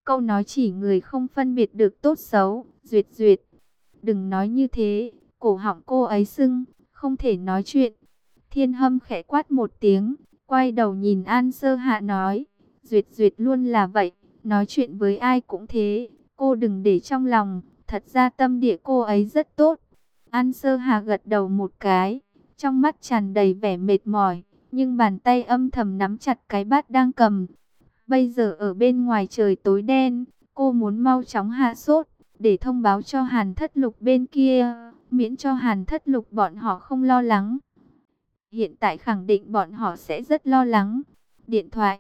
Câu nói chỉ người không phân biệt được tốt xấu. Duyệt Duyệt, đừng nói như thế. Cổ họng cô ấy sưng, không thể nói chuyện. Thiên Hâm khẽ quát một tiếng, quay đầu nhìn An Sơ Hạ nói, Duyệt Duyệt luôn là vậy, nói chuyện với ai cũng thế, cô đừng để trong lòng, thật ra tâm địa cô ấy rất tốt. An Sơ Hạ gật đầu một cái, trong mắt tràn đầy vẻ mệt mỏi, nhưng bàn tay âm thầm nắm chặt cái bát đang cầm. Bây giờ ở bên ngoài trời tối đen, cô muốn mau chóng hạ sốt, để thông báo cho Hàn Thất Lục bên kia, miễn cho Hàn Thất Lục bọn họ không lo lắng. Hiện tại khẳng định bọn họ sẽ rất lo lắng. Điện thoại.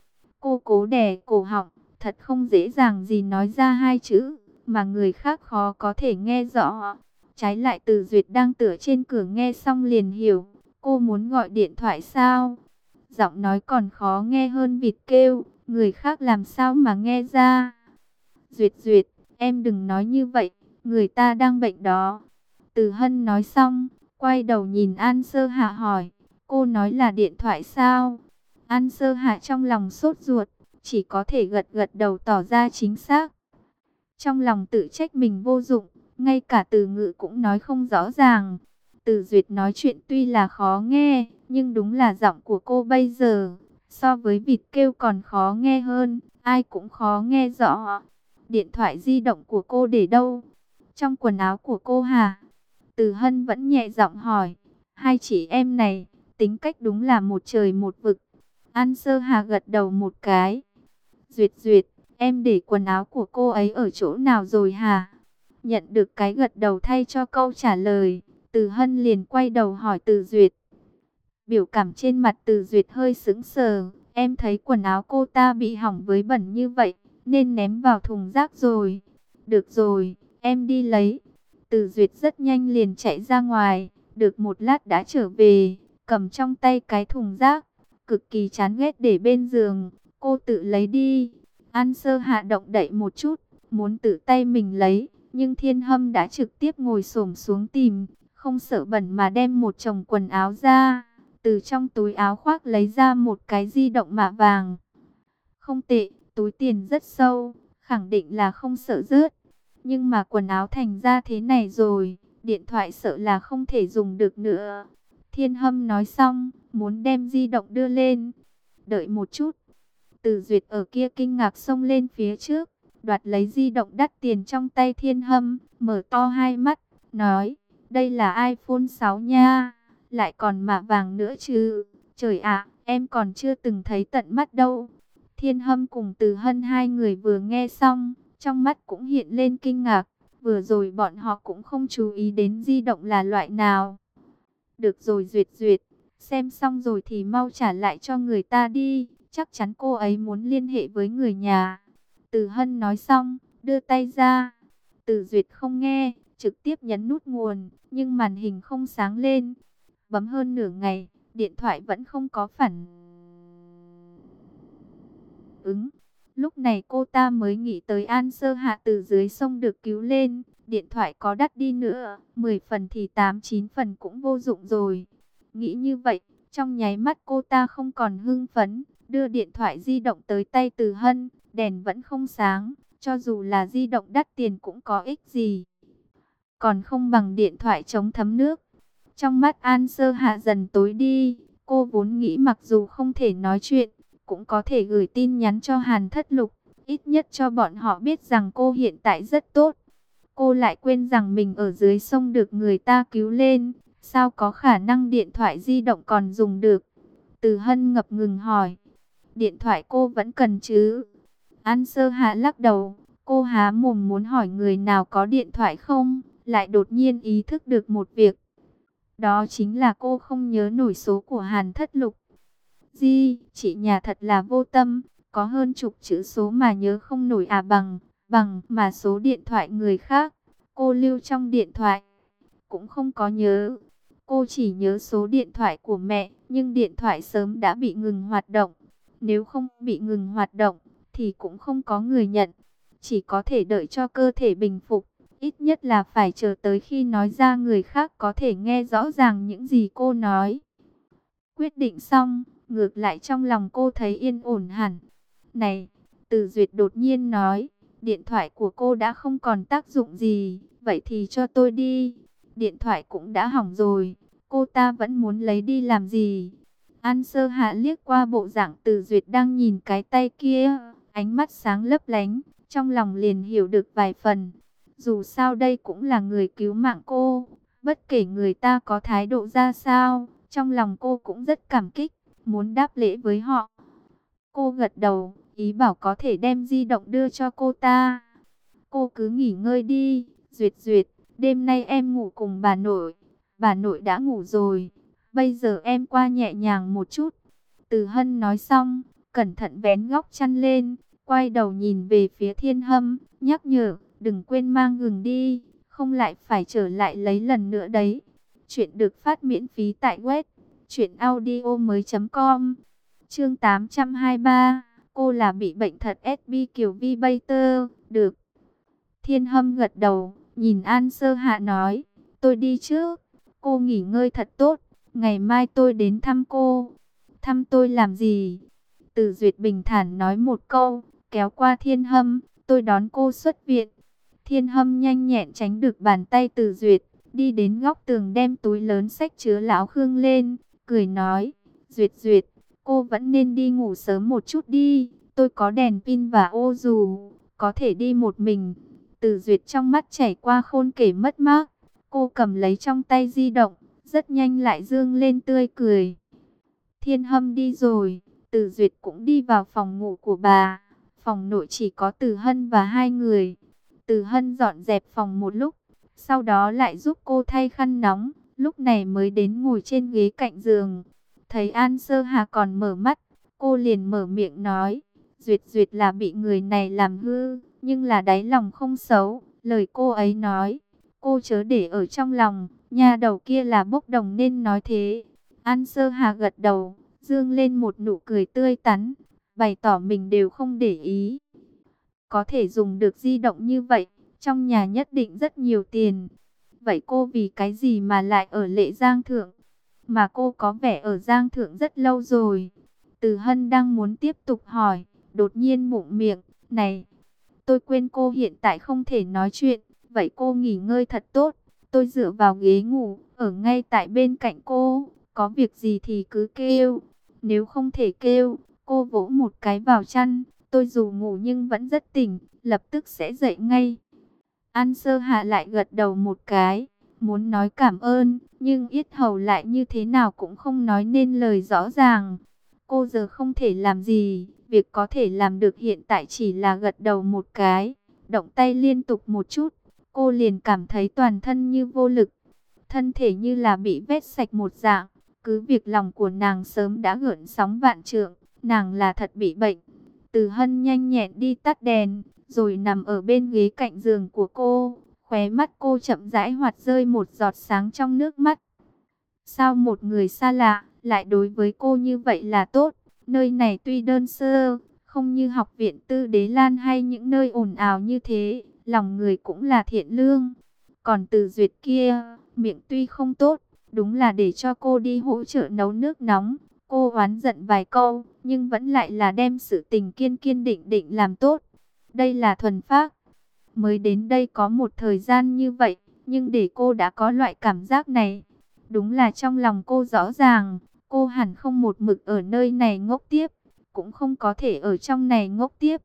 Cô cố đè cổ họng, thật không dễ dàng gì nói ra hai chữ, mà người khác khó có thể nghe rõ. Trái lại Từ Duyệt đang tựa trên cửa nghe xong liền hiểu, cô muốn gọi điện thoại sao? Giọng nói còn khó nghe hơn vịt kêu, người khác làm sao mà nghe ra? Duyệt Duyệt, em đừng nói như vậy, người ta đang bệnh đó. Từ Hân nói xong, quay đầu nhìn An Sơ Hạ hỏi, cô nói là điện thoại sao? An Sơ Hạ trong lòng sốt ruột, chỉ có thể gật gật đầu tỏ ra chính xác. Trong lòng tự trách mình vô dụng, ngay cả từ ngữ cũng nói không rõ ràng. Từ Duyệt nói chuyện tuy là khó nghe, nhưng đúng là giọng của cô bây giờ, so với vịt kêu còn khó nghe hơn, ai cũng khó nghe rõ. Điện thoại di động của cô để đâu? Trong quần áo của cô hả? Từ Hân vẫn nhẹ giọng hỏi. Hai chị em này, tính cách đúng là một trời một vực. An Sơ Hà gật đầu một cái. Duyệt Duyệt, em để quần áo của cô ấy ở chỗ nào rồi hả? Nhận được cái gật đầu thay cho câu trả lời, Từ Hân liền quay đầu hỏi Từ Duyệt. Biểu cảm trên mặt Từ Duyệt hơi sững sờ. Em thấy quần áo cô ta bị hỏng với bẩn như vậy, nên ném vào thùng rác rồi. Được rồi, em đi lấy. Từ Duyệt rất nhanh liền chạy ra ngoài, được một lát đã trở về, cầm trong tay cái thùng rác, cực kỳ chán ghét để bên giường, cô tự lấy đi. An Sơ Hạ động đậy một chút, muốn tự tay mình lấy, nhưng Thiên Hâm đã trực tiếp ngồi xổm xuống tìm, không sợ bẩn mà đem một chồng quần áo ra, từ trong túi áo khoác lấy ra một cái di động mạ vàng. Không tệ, túi tiền rất sâu, khẳng định là không sợ rớt. Nhưng mà quần áo thành ra thế này rồi, điện thoại sợ là không thể dùng được nữa. Thiên Hâm nói xong, muốn đem di động đưa lên. Đợi một chút. Từ Duyệt ở kia kinh ngạc xông lên phía trước, đoạt lấy di động đắt tiền trong tay Thiên Hâm, mở to hai mắt, nói, đây là iPhone 6 nha, lại còn mạ vàng nữa chứ. Trời ạ, em còn chưa từng thấy tận mắt đâu. Thiên Hâm cùng Từ Hân hai người vừa nghe xong, trong mắt cũng hiện lên kinh ngạc, vừa rồi bọn họ cũng không chú ý đến di động là loại nào. Được rồi Duyệt Duyệt, xem xong rồi thì mau trả lại cho người ta đi, chắc chắn cô ấy muốn liên hệ với người nhà. Từ Hân nói xong, đưa tay ra. Từ Duyệt không nghe, trực tiếp nhấn nút nguồn, nhưng màn hình không sáng lên. Bấm hơn nửa ngày, điện thoại vẫn không có phản ứng. Lúc này cô ta mới nghĩ tới An Sơ Hạ từ dưới sông được cứu lên. Điện thoại có đắt đi nữa, 10 phần thì 8-9 phần cũng vô dụng rồi. Nghĩ như vậy, trong nháy mắt cô ta không còn hưng phấn. Đưa điện thoại di động tới tay Từ Hân, đèn vẫn không sáng. Cho dù là di động đắt tiền cũng có ích gì, còn không bằng điện thoại chống thấm nước. Trong mắt An Sơ Hạ dần tối đi. Cô vốn nghĩ mặc dù không thể nói chuyện, cũng có thể gửi tin nhắn cho Hàn Thất Lục, ít nhất cho bọn họ biết rằng cô hiện tại rất tốt. Cô lại quên rằng mình ở dưới sông được người ta cứu lên, sao có khả năng điện thoại di động còn dùng được. Từ Hân ngập ngừng hỏi, điện thoại cô vẫn cần chứ? An Sơ Hạ lắc đầu, cô há mồm muốn hỏi người nào có điện thoại không, lại đột nhiên ý thức được một việc. Đó chính là cô không nhớ nổi số của Hàn Thất Lục. Di, chị nhà thật là vô tâm, có hơn chục chữ số mà nhớ không nổi à? Bằng mà số điện thoại người khác, cô lưu trong điện thoại, cũng không có nhớ. Cô chỉ nhớ số điện thoại của mẹ, nhưng điện thoại sớm đã bị ngừng hoạt động. Nếu không bị ngừng hoạt động, thì cũng không có người nhận. Chỉ có thể đợi cho cơ thể bình phục, ít nhất là phải chờ tới khi nói ra người khác có thể nghe rõ ràng những gì cô nói. Quyết định xong, ngược lại trong lòng cô thấy yên ổn hẳn. Này, Từ Duyệt đột nhiên nói, điện thoại của cô đã không còn tác dụng gì, vậy thì cho tôi đi. Điện thoại cũng đã hỏng rồi, cô ta vẫn muốn lấy đi làm gì? An Sơ Hạ liếc qua bộ dạng Từ Duyệt đang nhìn cái tay kia, ánh mắt sáng lấp lánh, trong lòng liền hiểu được vài phần. Dù sao đây cũng là người cứu mạng cô, bất kể người ta có thái độ ra sao, trong lòng cô cũng rất cảm kích, muốn đáp lễ với họ. Cô gật đầu, ý bảo có thể đem di động đưa cho cô ta. Cô cứ nghỉ ngơi đi, Duyệt Duyệt, đêm nay em ngủ cùng bà nội đã ngủ rồi, bây giờ em qua nhẹ nhàng một chút. Từ Hân nói xong, cẩn thận vén góc chăn lên, quay đầu nhìn về phía Thiên Hâm, nhắc nhở, đừng quên mang gừng đi, không lại phải trở lại lấy lần nữa đấy. Chuyện được phát miễn phí tại web truyệnaudiomoi.com. Chương 823, cô là bị bệnh thật SB Kiều Vi Bater, được. Thiên Hâm gật đầu, nhìn An Sơ Hạ nói, tôi đi trước, cô nghỉ ngơi thật tốt, ngày mai tôi đến thăm cô. Thăm tôi làm gì? Từ Duyệt bình thản nói một câu, kéo qua Thiên Hâm, tôi đón cô xuất viện. Thiên Hâm nhanh nhẹn tránh được bàn tay Từ Duyệt, đi đến góc tường đem túi lớn xách chứa lão Khương lên, cười nói, Duyệt Duyệt, cô vẫn nên đi ngủ sớm một chút đi, tôi có đèn pin và ô dù, có thể đi một mình. Từ Duyệt trong mắt chảy qua khôn kể mất mát, cô cầm lấy trong tay di động, rất nhanh lại dương lên tươi cười. Thiên Hâm đi rồi, Từ Duyệt cũng đi vào phòng ngủ của bà. Phòng nội chỉ có Từ Hân và hai người. Từ Hân dọn dẹp phòng một lúc, sau đó lại giúp cô thay khăn nóng, lúc này mới đến ngồi trên ghế cạnh giường. Thấy An Sơ Hà còn mở mắt, cô liền mở miệng nói, Duyệt Duyệt là bị người này làm hư, nhưng là đáy lòng không xấu. Lời cô ấy nói, cô chớ để ở trong lòng, nha đầu kia là bốc đồng nên nói thế. An Sơ Hà gật đầu, dương lên một nụ cười tươi tắn, bày tỏ mình đều không để ý. Có thể dùng được di động như vậy, trong nhà nhất định rất nhiều tiền. Vậy cô vì cái gì mà lại ở Lệ Giang Thượng? Mà cô có vẻ ở Giang Thượng rất lâu rồi. Từ Hân đang muốn tiếp tục hỏi, đột nhiên bụng miệng, này, tôi quên cô hiện tại không thể nói chuyện, vậy cô nghỉ ngơi thật tốt. Tôi dựa vào ghế ngủ, ở ngay tại bên cạnh cô, có việc gì thì cứ kêu. Nếu không thể kêu, cô vỗ một cái vào chăn, tôi dù ngủ nhưng vẫn rất tỉnh, lập tức sẽ dậy ngay. An Sơ Hạ lại gật đầu một cái, muốn nói cảm ơn, nhưng yết hầu lại như thế nào cũng không nói nên lời rõ ràng. Cô giờ không thể làm gì, việc có thể làm được hiện tại chỉ là gật đầu một cái, động tay liên tục một chút, cô liền cảm thấy toàn thân như vô lực, thân thể như là bị vét sạch một dạng. Cứ việc lòng của nàng sớm đã gợn sóng vạn trượng, nàng là thật bị bệnh. Từ Hân nhanh nhẹn đi tắt đèn, rồi nằm ở bên ghế cạnh giường của cô, khóe mắt cô chậm rãi hoạt rơi một giọt sáng trong nước mắt. Sao một người xa lạ lại đối với cô như vậy là tốt? Nơi này tuy đơn sơ, không như học viện Tư Đế Lan hay những nơi ồn ào như thế, lòng người cũng là thiện lương. Còn Từ Duyệt kia, miệng tuy không tốt, đúng là để cho cô đi hỗ trợ nấu nước nóng. Cô oán giận vài câu, nhưng vẫn lại là đem sự tình kiên kiên định định làm tốt. Đây là thuần phác. Mới đến đây có một thời gian như vậy, nhưng để cô đã có loại cảm giác này. Đúng là trong lòng cô rõ ràng, cô hẳn không một mực ở nơi này ngốc tiếp, cũng không có thể ở trong này ngốc tiếp.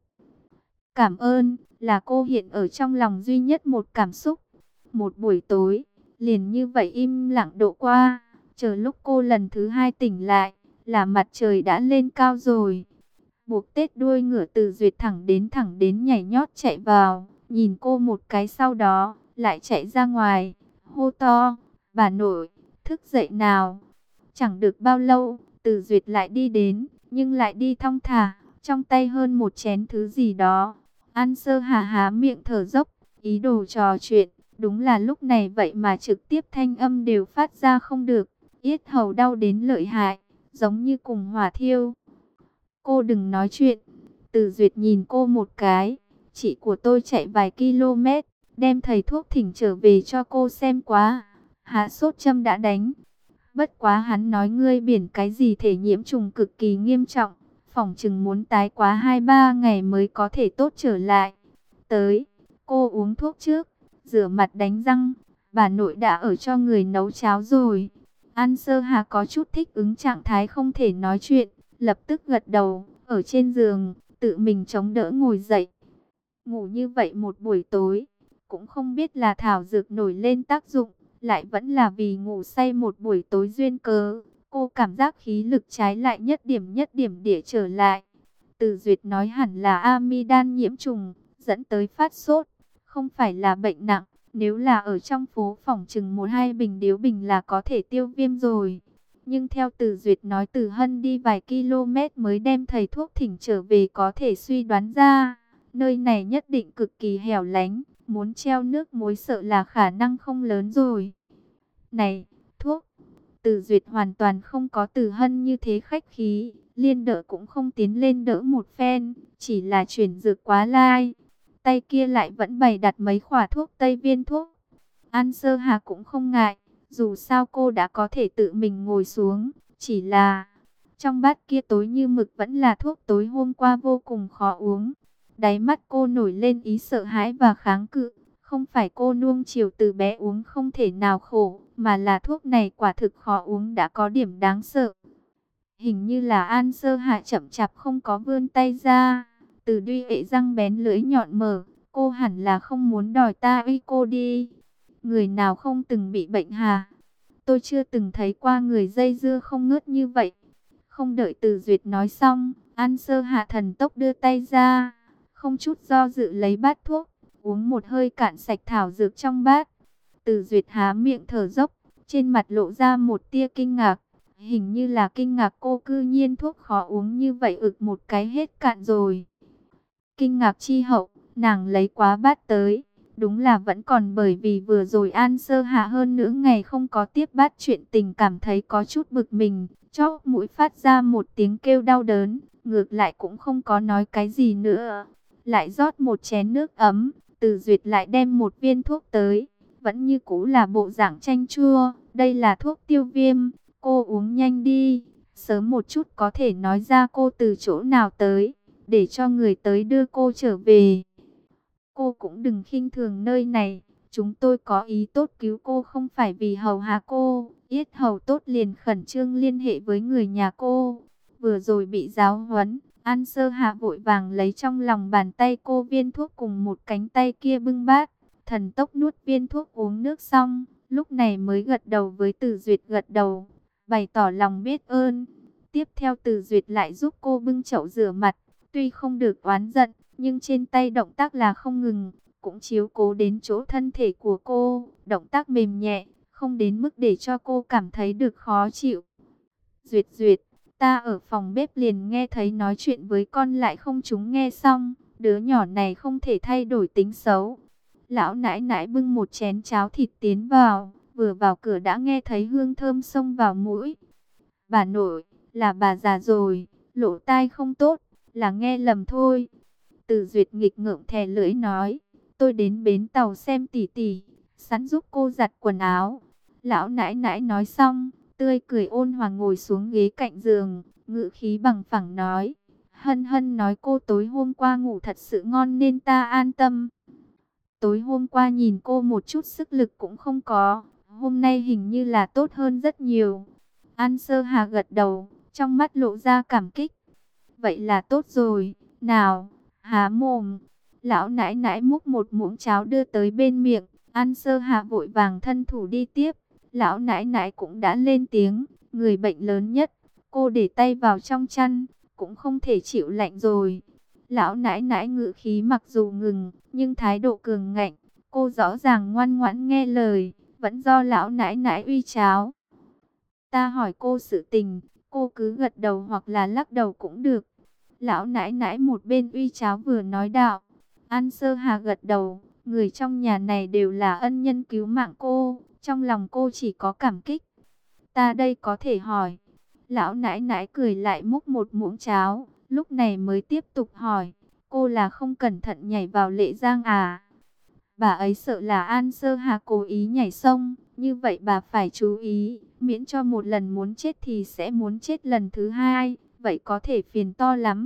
Cảm ơn, là cô hiện ở trong lòng duy nhất một cảm xúc. Một buổi tối, liền như vậy im lặng độ qua, chờ lúc cô lần thứ hai tỉnh lại, là mặt trời đã lên cao rồi. Buộc tết đuôi ngựa Từ Duyệt thẳng đến nhảy nhót chạy vào, nhìn cô một cái sau đó, lại chạy ra ngoài, hô to, bà nội, thức dậy nào. Chẳng được bao lâu, Từ Duyệt lại đi đến, nhưng lại đi thong thả, trong tay hơn một chén thứ gì đó. An Sơ Hà há miệng thở dốc, ý đồ trò chuyện, đúng là lúc này vậy mà trực tiếp thanh âm đều phát ra không được, yết hầu đau đến lợi hại, giống như cùng hỏa thiêu. Cô đừng nói chuyện. Từ Duyệt nhìn cô một cái, chị của tôi chạy vài km, đem thầy thuốc thỉnh trở về cho cô xem quá. Hạ sốt châm đã đánh. Bất quá hắn nói ngươi biển cái gì thể nhiễm trùng cực kỳ nghiêm trọng, Phỏng chừng muốn tái quá 2-3 ngày mới có thể tốt trở lại. Tới, cô uống thuốc trước, rửa mặt đánh răng, bà nội đã ở cho người nấu cháo rồi. An Sơ Hà có chút thích ứng trạng thái không thể nói chuyện, lập tức gật đầu, ở trên giường, tự mình chống đỡ ngồi dậy. Ngủ như vậy một buổi tối, cũng không biết là thảo dược nổi lên tác dụng, lại vẫn là vì ngủ say một buổi tối duyên cớ. Cô cảm giác khí lực trái lại nhất điểm để trở lại. Từ Duyệt nói hẳn là amidan nhiễm trùng, dẫn tới phát sốt, không phải là bệnh nặng. Nếu là ở trong phố phỏng chừng 1-2 bình điếu bình là có thể tiêu viêm rồi. Nhưng theo Từ Duyệt nói Từ Hân đi vài km mới đem thầy thuốc thỉnh trở về, có thể suy đoán ra nơi này nhất định cực kỳ hẻo lánh, muốn treo nước muối sợ là khả năng không lớn rồi. Này, thuốc. Từ Duyệt hoàn toàn không có Từ Hân như thế khách khí, liên đỡ cũng không tiến lên đỡ một phen, chỉ là chuyển dược quá lai. Tay kia lại vẫn bày đặt mấy khỏa thuốc tây viên thuốc. An Sơ Hà cũng không ngại, dù sao cô đã có thể tự mình ngồi xuống, chỉ là trong bát kia tối như mực vẫn là thuốc tối hôm qua vô cùng khó uống. Đáy mắt cô nổi lên ý sợ hãi và kháng cự. Không phải cô nuông chiều từ bé uống không thể nào khổ, mà là thuốc này quả thực khó uống đã có điểm đáng sợ. Hình như là An Sơ Hạ chậm chạp không có vươn tay ra. Từ Duy ệ răng bén lưỡi nhọn mở, cô hẳn là không muốn đòi ta uy cô đi. Người nào không từng bị bệnh hà? Tôi chưa từng thấy qua người dây dưa không ngớt như vậy. Không đợi Từ Duyệt nói xong, An Sơ Hạ thần tốc đưa tay ra, không chút do dự lấy bát thuốc, uống một hơi cạn sạch thảo dược trong bát. Từ Duyệt há miệng thở dốc, trên mặt lộ ra một tia kinh ngạc. Hình như là kinh ngạc cô cư nhiên thuốc khó uống như vậy một cái hết cạn rồi. Kinh ngạc chi hậu, nàng lấy quá bát tới. Đúng là vẫn còn bởi vì vừa rồi An Sơ Hạ hơn nửa ngày không có tiếp bát chuyện tình cảm thấy có chút bực mình. Chóp mũi phát ra một tiếng kêu đau đớn, ngược lại cũng không có nói cái gì nữa. Lại rót một chén nước ấm, Từ Duyệt lại đem một viên thuốc tới. Vẫn như cũ là bộ dạng chanh chua, đây là thuốc tiêu viêm, cô uống nhanh đi. Sớm một chút có thể nói ra cô từ chỗ nào tới, để cho người tới đưa cô trở về. Cô cũng đừng khinh thường nơi này, chúng tôi có ý tốt cứu cô không phải vì hầu hạ cô. Yết hầu tốt liền khẩn trương liên hệ với người nhà cô. Vừa rồi bị giáo huấn, An Sơ Hạ vội vàng lấy trong lòng bàn tay cô viên thuốc cùng một cánh tay kia bưng bát. Thần tốc nuốt viên thuốc uống nước xong, lúc này mới gật đầu với Từ Duyệt gật đầu, bày tỏ lòng biết ơn. Tiếp theo Từ Duyệt lại giúp cô bưng chậu rửa mặt, tuy không được oán giận, nhưng trên tay động tác là không ngừng, cũng chiếu cố đến chỗ thân thể của cô, động tác mềm nhẹ, không đến mức để cho cô cảm thấy được khó chịu. Duyệt Duyệt, ta ở phòng bếp liền nghe thấy nói chuyện với con lại không chúng nghe xong, đứa nhỏ này không thể thay đổi tính xấu. Lão nãi nãi bưng một chén cháo thịt tiến vào, vừa vào cửa đã nghe thấy hương thơm xông vào mũi. Bà nội, là bà già rồi, lỗ tai không tốt, là nghe lầm thôi. Từ Duyệt nghịch ngợm thè lưỡi nói, tôi đến bến tàu xem tỷ tỷ, sẵn giúp cô giặt quần áo. Lão nãi nãi nói xong, tươi cười ôn hòa ngồi xuống ghế cạnh giường, ngữ khí bằng phẳng nói, Hân Hân nói cô tối hôm qua ngủ thật sự ngon nên ta an tâm. Tối hôm qua nhìn cô một chút sức lực cũng không có, hôm nay hình như là tốt hơn rất nhiều. An Sơ Hà gật đầu, trong mắt lộ ra cảm kích. Vậy là tốt rồi, nào, há mồm. Lão nãi nãi múc một muỗng cháo đưa tới bên miệng, An Sơ Hà vội vàng thân thủ đi tiếp. Lão nãi nãi cũng đã lên tiếng, người bệnh lớn nhất, cô để tay vào trong chăn, cũng không thể chịu lạnh rồi. Lão nãi nãi ngữ khí mặc dù ngừng, nhưng thái độ cường ngạnh, cô rõ ràng ngoan ngoãn nghe lời, vẫn do lão nãi nãi uy cháo. Ta hỏi cô sự tình, cô cứ gật đầu hoặc là lắc đầu cũng được. Lão nãi nãi một bên uy cháo vừa nói đạo. An Sơ Hà gật đầu, người trong nhà này đều là ân nhân cứu mạng cô, trong lòng cô chỉ có cảm kích. Ta đây có thể hỏi. Lão nãi nãi cười lại múc một muỗng cháo, lúc này mới tiếp tục hỏi, cô là không cẩn thận nhảy vào Lệ Giang à? Bà ấy sợ là An Sơ Hà cố ý nhảy sông, như vậy bà phải chú ý, miễn cho một lần muốn chết thì sẽ muốn chết lần thứ hai, vậy có thể phiền to lắm.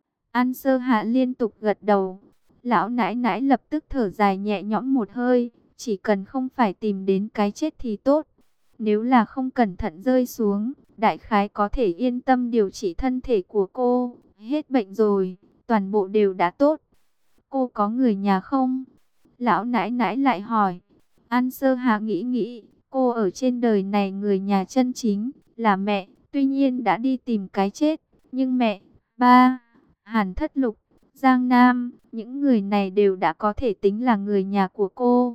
An Sơ Hạ liên tục gật đầu. Lão nãi nãi lập tức thở dài nhẹ nhõm một hơi. Chỉ cần không phải tìm đến cái chết thì tốt. Nếu là không cẩn thận rơi xuống, đại khái có thể yên tâm điều trị thân thể của cô. Hết bệnh rồi, toàn bộ đều đã tốt. Cô có người nhà không? Lão nãi nãi lại hỏi. An Sơ Hạ nghĩ nghĩ, cô ở trên đời này người nhà chân chính là mẹ, tuy nhiên đã đi tìm cái chết. Nhưng mẹ, ba, Hàn Thất Lục, Giang Nam, những người này đều đã có thể tính là người nhà của cô.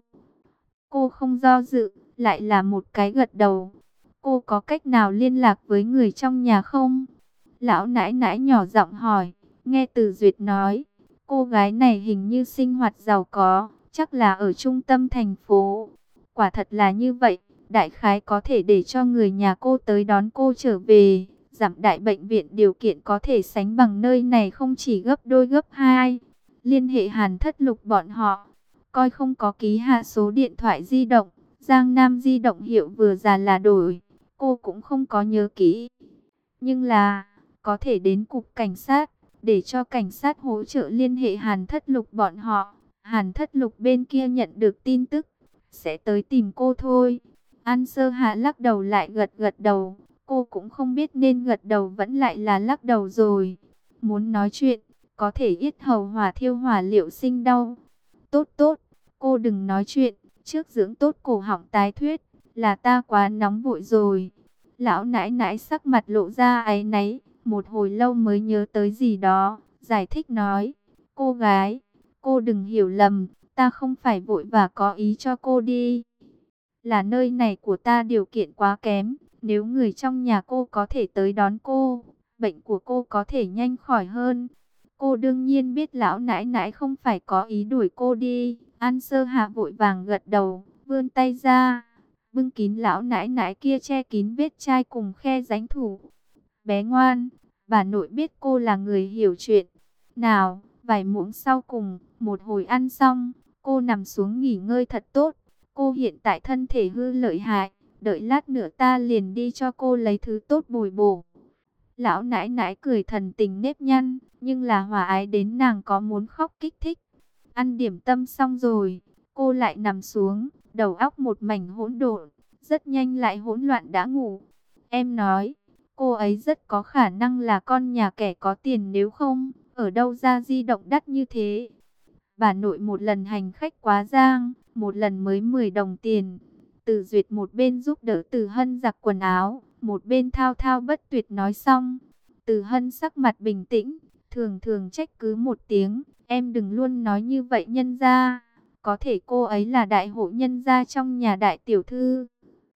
Cô không do dự, lại là một cái gật đầu. Cô có cách nào liên lạc với người trong nhà không? Lão nãi nãi nhỏ giọng hỏi. Nghe Từ Duyệt nói, cô gái này hình như sinh hoạt giàu có, chắc là ở trung tâm thành phố. Quả thật là như vậy, đại khái có thể để cho người nhà cô tới đón cô trở về. Giảm đại bệnh viện điều kiện có thể sánh bằng nơi này không chỉ gấp đôi gấp hai. Liên hệ Hàn Thất Lục bọn họ. Coi không có ký hạ số điện thoại di động, Giang Nam di động hiệu vừa già là đổi, cô cũng không có nhớ kỹ. Nhưng là, có thể đến cục cảnh sát, để cho cảnh sát hỗ trợ liên hệ Hàn Thất Lục bọn họ. Hàn Thất Lục bên kia nhận được tin tức, sẽ tới tìm cô thôi. An Sơ Hạ lắc đầu lại gật gật đầu, cô cũng không biết nên gật đầu vẫn lại là lắc đầu rồi. Muốn nói chuyện, có thể yết hầu hỏa thiêu hỏa liệu sinh đau. Tốt tốt, cô đừng nói chuyện, trước dưỡng tốt cổ họng tái thuyết, là ta quá nóng vội rồi. Lão nãi nãi sắc mặt lộ ra áy náy, một hồi lâu mới nhớ tới gì đó, giải thích nói, cô gái, cô đừng hiểu lầm, ta không phải vội và có ý cho cô đi. Là nơi này của ta điều kiện quá kém, nếu người trong nhà cô có thể tới đón cô, bệnh của cô có thể nhanh khỏi hơn. Cô đương nhiên biết lão nãi nãi không phải có ý đuổi cô đi. An Sơ Hạ vội vàng gật đầu, vươn tay ra, bưng kín lão nãi nãi kia che kín vết chai cùng khe rãnh thủ. Bé ngoan, bà nội biết cô là người hiểu chuyện. Nào, vài muỗng sau cùng, một hồi ăn xong, cô nằm xuống nghỉ ngơi thật tốt. Cô hiện tại thân thể hư lợi hại, đợi lát nữa ta liền đi cho cô lấy thứ tốt bồi bổ. Lão nãi nãi cười thần tình nếp nhăn, nhưng là hòa ái đến nàng có muốn khóc kích thích. Ăn điểm tâm xong rồi, cô lại nằm xuống, đầu óc một mảnh hỗn độn, rất nhanh lại hỗn loạn đã ngủ. Em nói, cô ấy rất có khả năng là con nhà kẻ có tiền, nếu không, ở đâu ra di động đắt như thế. Bà nội một lần hành khách quá giang, một lần mới 10 đồng tiền. Từ Duyệt một bên giúp đỡ Từ Hân giặt quần áo, một bên thao thao bất tuyệt nói xong. Từ Hân sắc mặt bình tĩnh, thường thường trách cứ một tiếng, em đừng luôn nói như vậy nhân gia. Có thể cô ấy là đại hộ nhân gia trong nhà đại tiểu thư.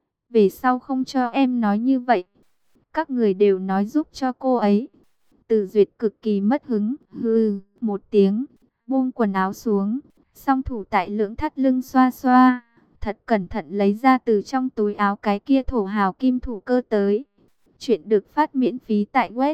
Về sau không cho em nói như vậy. Các người đều nói giúp cho cô ấy. Từ Duyệt cực kỳ mất hứng, hừ, một tiếng, buông quần áo xuống, song thủ tại lưỡng thắt lưng xoa xoa, thật cẩn thận lấy ra từ trong túi áo cái kia thổ hào kim thủ cơ tới. Chuyện được phát miễn phí tại web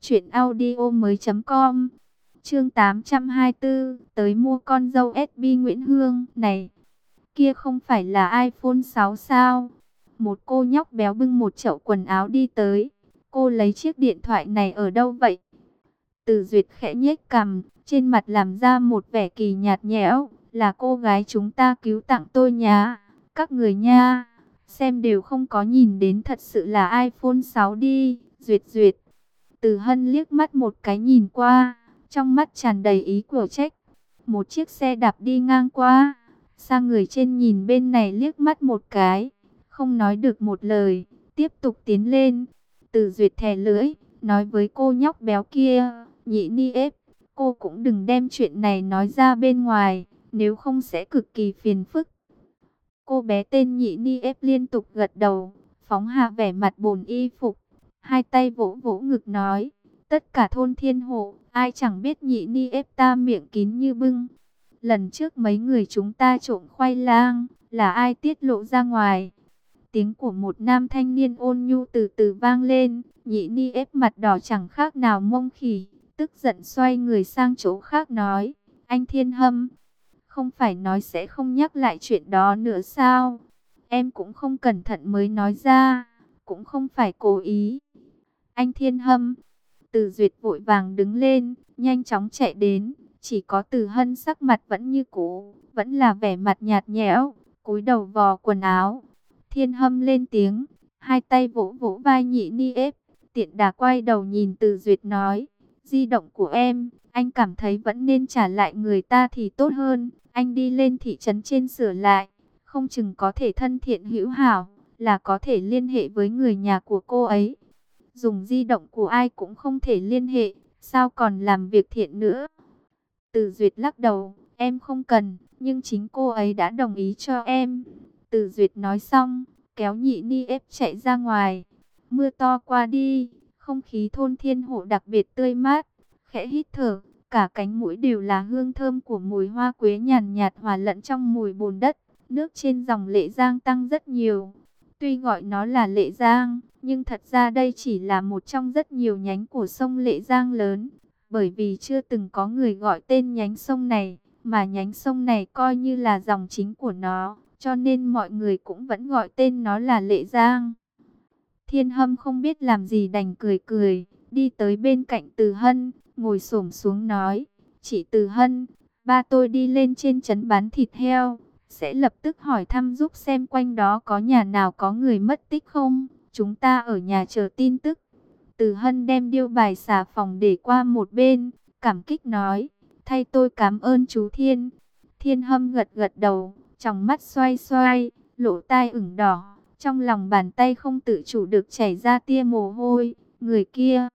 truyệnaudiomoi.com. Chương 824, tới mua con dâu SB Nguyễn Hương này. Kia không phải là iPhone 6 sao? Một cô nhóc béo bưng một chậu quần áo đi tới. Cô lấy chiếc điện thoại này ở đâu vậy? Từ Duyệt khẽ nhếch cằm, trên mặt làm ra một vẻ kỳ nhạt nhẽo. Là cô gái chúng ta cứu tặng tôi nhá. Các người nha, xem đều không có nhìn đến, thật sự là iPhone 6 đi. Duyệt Duyệt. Từ Hân liếc mắt một cái nhìn qua, trong mắt tràn đầy ý của trách. Một chiếc xe đạp đi ngang qua, sang người trên nhìn bên này liếc mắt một cái, không nói được một lời, tiếp tục tiến lên. Từ Duyệt thè lưỡi, nói với cô nhóc béo kia, Nhị Ni ép, cô cũng đừng đem chuyện này nói ra bên ngoài, nếu không sẽ cực kỳ phiền phức. Cô bé tên Nhị Ni ép liên tục gật đầu, phóng hạ vẻ mặt bồn y phục, hai tay vỗ vỗ ngực nói, tất cả thôn Thiên Hộ, ai chẳng biết Nhị Ni ép ta miệng kín như bưng. Lần trước mấy người chúng ta trộm khoai lang, là ai tiết lộ ra ngoài? Tiếng của một nam thanh niên ôn nhu từ từ vang lên, Nhị Ni ép mặt đỏ chẳng khác nào mông khỉ, tức giận xoay người sang chỗ khác nói, anh Thiên Hâm, không phải nói sẽ không nhắc lại chuyện đó nữa sao? Em cũng không cẩn thận mới nói ra, cũng không phải cố ý. Anh Thiên Hâm. Từ Duyệt vội vàng đứng lên, nhanh chóng chạy đến. Chỉ có Từ Hân sắc mặt vẫn như cũ, vẫn là vẻ mặt nhạt nhẽo, cúi đầu vò quần áo. Thiên Hâm lên tiếng, hai tay vỗ vỗ vai Nhị Ni ép, tiện đà quay đầu nhìn Từ Duyệt nói, di động của em, anh cảm thấy vẫn nên trả lại người ta thì tốt hơn, anh đi lên thị trấn trên sửa lại, không chừng có thể thân thiện hữu hảo, là có thể liên hệ với người nhà của cô ấy. Dùng di động của ai cũng không thể liên hệ, sao còn làm việc thiện nữa. Từ Duyệt lắc đầu, em không cần, nhưng chính cô ấy đã đồng ý cho em. Từ Duyệt nói xong, kéo Nhị Ni ép chạy ra ngoài. Mưa to qua đi, không khí thôn Thiên Hộ đặc biệt tươi mát, khẽ hít thở, cả cánh mũi đều là hương thơm của mùi hoa quế nhàn nhạt hòa lẫn trong mùi bùn đất. Nước trên dòng Lệ Giang tăng rất nhiều. Tuy gọi nó là Lệ Giang, nhưng thật ra đây chỉ là một trong rất nhiều nhánh của sông Lệ Giang lớn. Bởi vì chưa từng có người gọi tên nhánh sông này, mà nhánh sông này coi như là dòng chính của nó, cho nên mọi người cũng vẫn gọi tên nó là Lệ Giang. Thiên Hâm không biết làm gì đành cười cười, đi tới bên cạnh Từ Hân, ngồi xổm xuống nói, chị Từ Hân, ba tôi đi lên trên trấn bán thịt heo, sẽ lập tức hỏi thăm giúp xem quanh đó có nhà nào có người mất tích không, chúng ta ở nhà chờ tin tức. Từ Hân đem điêu bài xà phòng để qua một bên, cảm kích nói, thay tôi cảm ơn chú Thiên. Thiên Hâm gật gật đầu, tròng mắt xoay xoay, lỗ tai ửng đỏ, trong lòng bàn tay không tự chủ được chảy ra tia mồ hôi. Người kia,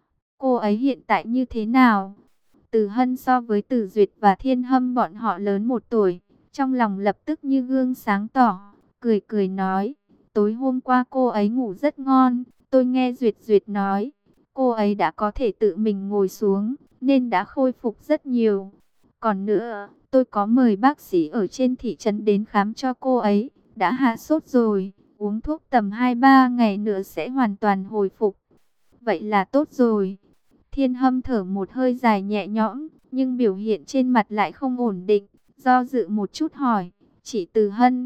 cô ấy hiện tại như thế nào? Từ Hân so với Từ Duyệt và Thiên Hâm bọn họ lớn 1 tuổi, trong lòng lập tức như gương sáng tỏ, cười cười nói, tối hôm qua cô ấy ngủ rất ngon. Tôi nghe Duyệt Duyệt nói, cô ấy đã có thể tự mình ngồi xuống, nên đã khôi phục rất nhiều. Còn nữa, tôi có mời bác sĩ ở trên thị trấn đến khám cho cô ấy, đã hạ sốt rồi, uống thuốc tầm 2-3 ngày nữa sẽ hoàn toàn hồi phục. Vậy là tốt rồi. Thiên Hâm thở một hơi dài nhẹ nhõm, nhưng biểu hiện trên mặt lại không ổn định, do dự một chút hỏi, chị Từ Hân,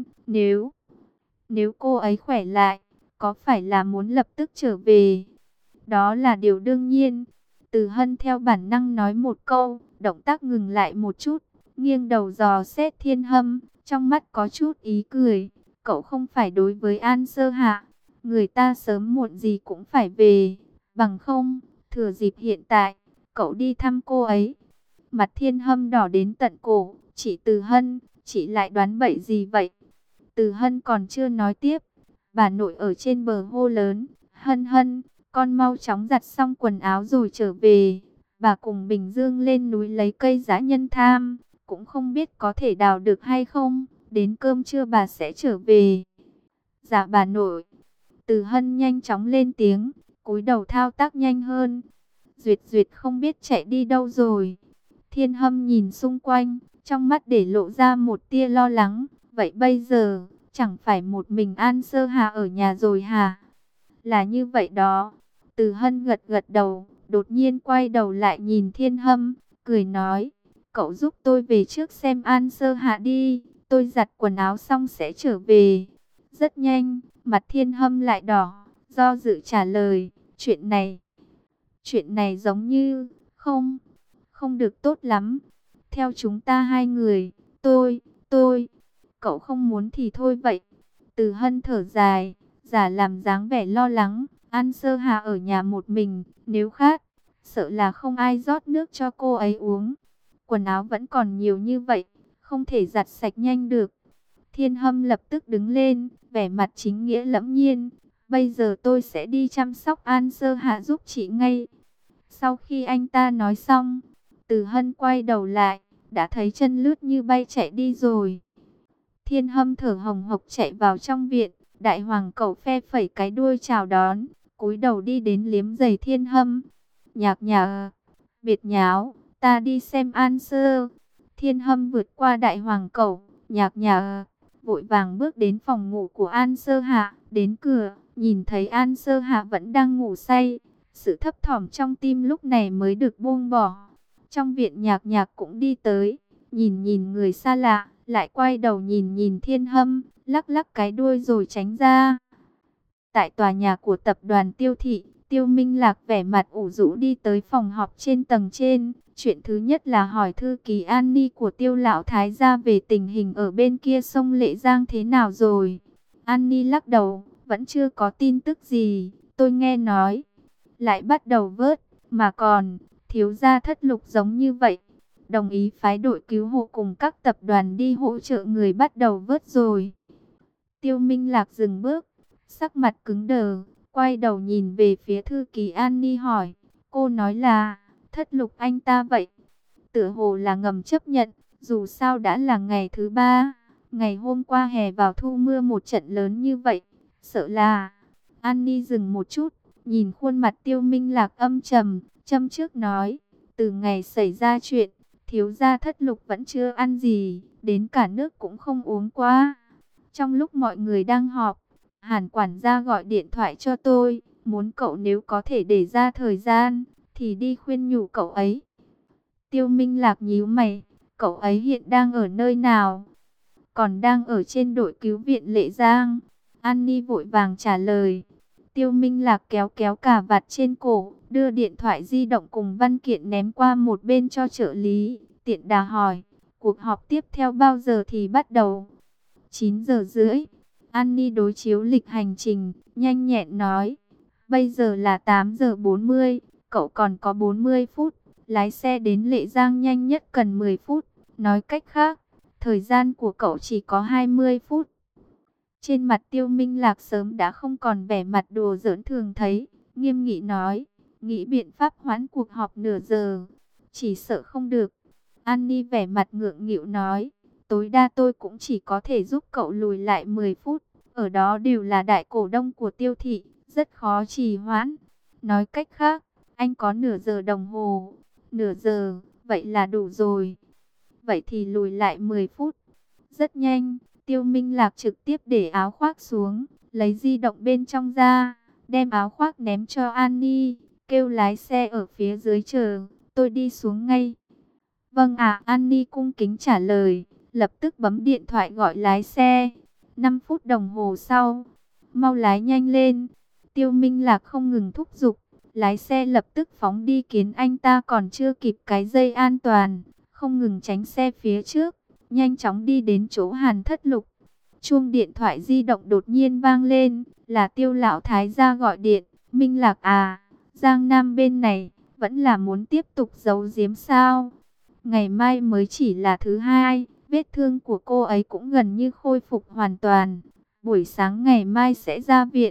nếu cô ấy khỏe lại, có phải là muốn lập tức trở về? Đó là điều đương nhiên. Từ Hân theo bản năng nói một câu, động tác ngừng lại một chút, nghiêng đầu dò xét Thiên Hâm, trong mắt có chút ý cười. Cậu không phải đối với An Sơ Hạ, người ta sớm muộn gì cũng phải về, bằng không, thừa dịp hiện tại, cậu đi thăm cô ấy. Mặt Thiên Hâm đỏ đến tận cổ, chị Từ Hân, chị lại đoán bậy gì vậy? Từ Hân còn chưa nói tiếp, bà nội ở trên bờ hô lớn, Hân Hân, con mau chóng giặt xong quần áo rồi trở về. Bà cùng Bình Dương lên núi lấy cây dã nhân tham, cũng không biết có thể đào được hay không, đến cơm trưa bà sẽ trở về. Dạ bà nội. Từ Hân nhanh chóng lên tiếng, cúi đầu thao tác nhanh hơn. Duyệt Duyệt không biết chạy đi đâu rồi. Thiên Hâm nhìn xung quanh, trong mắt để lộ ra một tia lo lắng. Vậy bây giờ, chẳng phải một mình An Sơ Hà ở nhà rồi hả? Là như vậy đó. Từ Hân gật gật đầu, đột nhiên quay đầu lại nhìn Thiên Hâm, cười nói, cậu giúp tôi về trước xem An Sơ Hạ đi, tôi giặt quần áo xong sẽ trở về. Rất nhanh, mặt Thiên Hâm lại đỏ, do dự trả lời, chuyện này giống như, không được tốt lắm. Theo chúng ta hai người, cậu không muốn thì thôi vậy. Từ Hân thở dài, giả làm dáng vẻ lo lắng. An Sơ Hà ở nhà một mình, nếu khát, sợ là không ai rót nước cho cô ấy uống. Quần áo vẫn còn nhiều như vậy, không thể giặt sạch nhanh được. Thiên Hâm lập tức đứng lên, vẻ mặt chính nghĩa lẫm nhiên. Bây giờ tôi sẽ đi chăm sóc An Sơ Hà giúp chị ngay. Sau khi anh ta nói xong, Từ Hân quay đầu lại, đã thấy chân lướt như bay chạy đi rồi. Thiên Hâm thở hồng hộc chạy vào trong viện, đại hoàng cẩu phe phẩy cái đuôi chào đón, cúi đầu đi đến liếm giày Thiên Hâm. Nhạc nhạc, biệt nháo, ta đi xem An Sơ. Thiên Hâm vượt qua đại hoàng cẩu, nhạc nhạc, vội vàng bước đến phòng ngủ của An Sơ Hạ, đến cửa, nhìn thấy An Sơ Hạ vẫn đang ngủ say. Sự thấp thỏm trong tim lúc này mới được buông bỏ. Trong viện nhạc nhạc cũng đi tới, nhìn người xa lạ, lại quay đầu nhìn Thiên Hâm, lắc lắc cái đuôi rồi tránh ra. Tại tòa nhà của tập đoàn Tiêu Thị, Tiêu Minh Lạc vẻ mặt ủ rũ đi tới phòng họp trên tầng trên. Chuyện thứ nhất là hỏi thư ký An Ni của Tiêu lão thái gia về tình hình ở bên kia sông Lệ Giang thế nào rồi. An Ni lắc đầu, vẫn chưa có tin tức gì. Tôi nghe nói lại bắt đầu vớt, mà còn thiếu gia Thất Lục giống như vậy, đồng ý phái đội cứu hộ cùng các tập đoàn đi hỗ trợ người bắt đầu vớt rồi. Tiêu Minh Lạc dừng bước, sắc mặt cứng đờ, quay đầu nhìn về phía thư ký An Ni hỏi, cô nói là Thất Lục anh ta vậy? Tựa hồ là ngầm chấp nhận, dù sao đã là ngày thứ ba, ngày hôm qua hè vào thu mưa một trận lớn như vậy, sợ là... An Ni dừng một chút, nhìn khuôn mặt Tiêu Minh Lạc âm trầm, châm trước nói, từ ngày xảy ra chuyện, thiếu gia Thất Lục vẫn chưa ăn gì, đến cả nước cũng không uống qua. Trong lúc mọi người đang họp, Hàn quản gia gọi điện thoại cho tôi, muốn cậu nếu có thể để ra thời gian, thì đi khuyên nhủ cậu ấy. Tiêu Minh Lạc nhíu mày, cậu ấy hiện đang ở nơi nào? Còn đang ở trên đội cứu viện Lệ Giang. An Ni vội vàng trả lời. Tiêu Minh Lạc kéo kéo cà vạt trên cổ, đưa điện thoại di động cùng văn kiện ném qua một bên cho trợ lý, tiện đà hỏi, cuộc họp tiếp theo bao giờ thì bắt đầu? 9 giờ rưỡi. An Ni đối chiếu lịch hành trình, nhanh nhẹn nói, bây giờ là 8 giờ 40, cậu còn có 40 phút, lái xe đến Lệ Giang nhanh nhất cần 10 phút, nói cách khác, thời gian của cậu chỉ có 20 phút. Trên mặt Tiêu Minh Lạc sớm đã không còn vẻ mặt đùa giỡn thường thấy, nghiêm nghị nói, nghĩ biện pháp hoãn cuộc họp nửa giờ, chỉ sợ không được. An Ni vẻ mặt ngượng nghịu nói, tối đa tôi cũng chỉ có thể giúp cậu lùi lại 10 phút, ở đó đều là đại cổ đông của Tiêu thị, rất khó trì hoãn. Nói cách khác, anh có nửa giờ đồng hồ, nửa giờ, vậy là đủ rồi. Vậy thì lùi lại 10 phút. Rất nhanh, Tiêu Minh Lạc trực tiếp để áo khoác xuống, lấy di động bên trong ra, đem áo khoác ném cho An Ni, kêu lái xe ở phía dưới chờ, tôi đi xuống ngay. Vâng ạ, An Ni cung kính trả lời, lập tức bấm điện thoại gọi lái xe. 5 phút đồng hồ sau, mau lái nhanh lên. Tiêu Minh Lạc không ngừng thúc giục, lái xe lập tức phóng đi khiến anh ta còn chưa kịp cái dây an toàn, không ngừng tránh xe phía trước, nhanh chóng đi đến chỗ Hàn Thất Lục. Chuông điện thoại di động đột nhiên vang lên, là Tiêu lão thái gia gọi điện. Minh Lạc à, Giang Nam bên này vẫn là muốn tiếp tục giấu giếm sao? Ngày mai mới chỉ là thứ hai, vết thương của cô ấy cũng gần như khôi phục hoàn toàn. Buổi sáng ngày mai sẽ ra viện.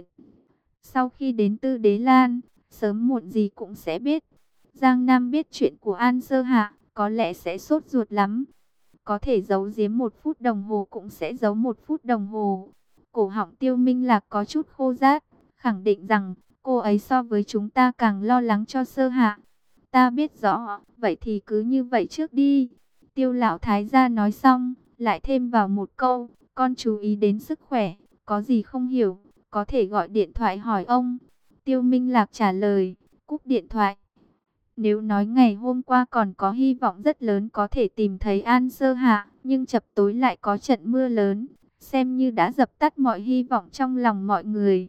Sau khi đến Tư Đế Lan, sớm muộn gì cũng sẽ biết. Giang Nam biết chuyện của An Sơ Hạ, có lẽ sẽ sốt ruột lắm. Có thể giấu giếm 1 phút đồng hồ cũng sẽ giấu 1 phút đồng hồ. Cổ họng Tiêu Minh Lạc có chút khô rát, khẳng định rằng cô ấy so với chúng ta càng lo lắng cho Sơ Hạ. Ta biết rõ, vậy thì cứ như vậy trước đi. Tiêu lão thái gia nói xong, lại thêm vào một câu, con chú ý đến sức khỏe, có gì không hiểu, có thể gọi điện thoại hỏi ông. Tiêu Minh Lạc trả lời, cúp điện thoại. Nếu nói ngày hôm qua còn có hy vọng rất lớn có thể tìm thấy An Sơ Hạ, nhưng chập tối lại có trận mưa lớn, xem như đã dập tắt mọi hy vọng trong lòng mọi người.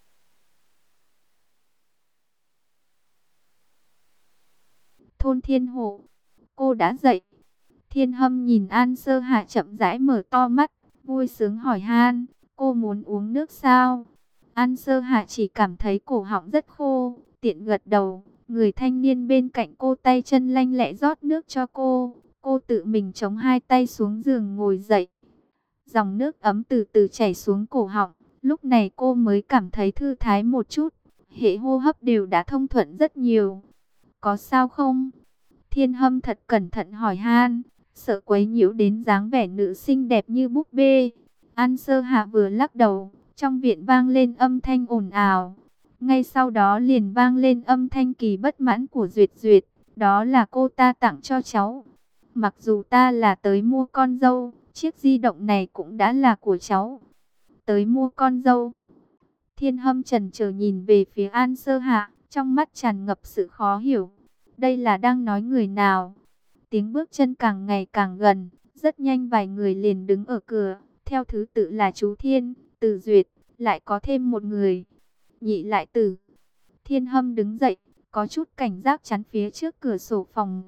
Thôn Thiên Hộ, cô đã dậy. Thiên Hâm nhìn An Sơ Hạ chậm rãi mở to mắt, vui sướng hỏi han, cô muốn uống nước sao? An Sơ Hạ chỉ cảm thấy cổ họng rất khô, tiện gật đầu. Người thanh niên bên cạnh cô tay chân lanh lẹ rót nước cho cô. Cô tự mình chống hai tay xuống giường ngồi dậy. Dòng nước ấm từ từ chảy xuống cổ họng. Lúc này cô mới cảm thấy thư thái một chút. Hệ hô hấp đều đã thông thuận rất nhiều. Có sao không? Thiên Hâm thật cẩn thận hỏi han, sợ quấy nhiễu đến dáng vẻ nữ xinh đẹp như búp bê. An Sơ Hạ vừa lắc đầu, trong viện vang lên âm thanh ồn ào. Ngay sau đó liền vang lên âm thanh kỳ bất mãn của Duyệt Duyệt, đó là cô ta tặng cho cháu. Mặc dù ta là tới mua con dâu, chiếc di động này cũng đã là của cháu. Tới mua con dâu. Thiên Hâm chần chờ nhìn về phía An Sơ Hạ, trong mắt tràn ngập sự khó hiểu. Đây là đang nói người nào? Tiếng bước chân càng ngày càng gần, rất nhanh vài người liền đứng ở cửa, theo thứ tự là chú Thiên, Từ Duyệt, lại có thêm một người. Nhị Lại Tử. Thiên Hâm đứng dậy, có chút cảnh giác chắn phía trước cửa sổ phòng.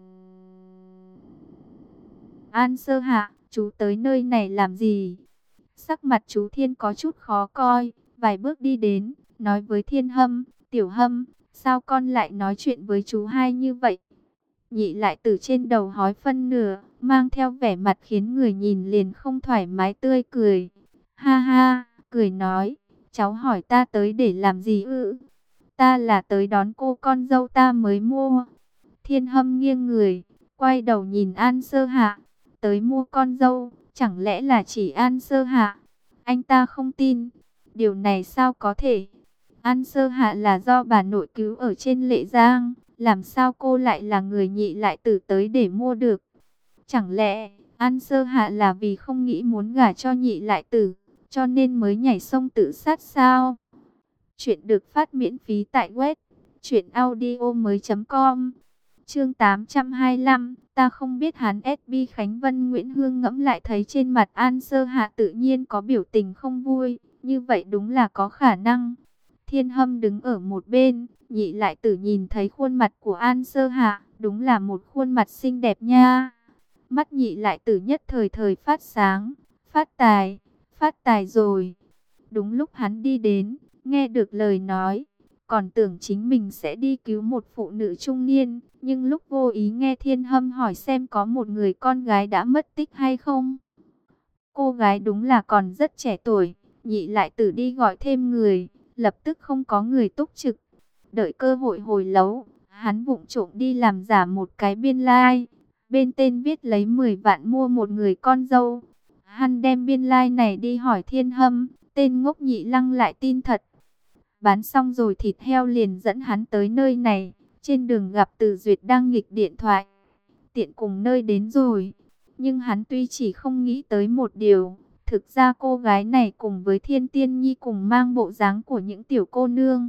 An Sơ Hạ, chú tới nơi này làm gì? Sắc mặt chú Thiên có chút khó coi, vài bước đi đến, nói với Thiên Hâm, Tiểu Hâm, sao con lại nói chuyện với chú hai như vậy? Nhị lại từ trên đầu hói phân nửa, mang theo vẻ mặt khiến người nhìn liền không thoải mái tươi cười. Ha ha, cười nói, cháu hỏi ta tới để làm gì ư? Ta là tới đón cô con dâu ta mới mua. Thiên Hâm nghiêng người, quay đầu nhìn An Sơ Hạ, tới mua con dâu, chẳng lẽ là chỉ An Sơ Hạ? Anh ta không tin, điều này sao có thể? An Sơ Hạ là do bà nội cứu ở trên Lệ Giang, làm sao cô lại là người nhị lại tử tới để mua được? Chẳng lẽ An Sơ Hạ là vì không nghĩ muốn gả cho nhị lại tử, cho nên mới nhảy sông tự sát sao? Chuyện được phát miễn phí tại web truyệnaudiomoi.com. Chương 825, ta không biết hắn. SB Khánh Vân Nguyễn Hương ngẫm lại thấy trên mặt An Sơ Hạ tự nhiên có biểu tình không vui, như vậy đúng là có khả năng. Thiên Hâm đứng ở một bên, nhị lại tử nhìn thấy khuôn mặt của An Sơ Hạ, đúng là một khuôn mặt xinh đẹp nha. Mắt nhị lại tử nhất thời thời phát sáng, phát tài rồi. Đúng lúc hắn đi đến, nghe được lời nói, còn tưởng chính mình sẽ đi cứu một phụ nữ trung niên, nhưng lúc vô ý nghe Thiên Hâm hỏi xem có một người con gái đã mất tích hay không. Cô gái đúng là còn rất trẻ tuổi, nhị lại tử đi gọi thêm người, lập tức không có người túc trực. Đợi cơ hội hồi lâu, hắn vụng trộm đi làm giả một cái biên lai, bên tên viết lấy 10 vạn mua một người con dâu. Hắn đem biên lai này đi hỏi Thiên Hâm, tên ngốc nhị lăng lại tin thật. Bán xong rồi thịt heo liền dẫn hắn tới nơi này, trên đường gặp Từ Duyệt đang nghịch điện thoại. Tiện cùng nơi đến rồi, nhưng hắn tuy chỉ không nghĩ tới một điều, thực ra cô gái này cùng với Thiên Tiên Nhi cùng mang bộ dáng của những tiểu cô nương.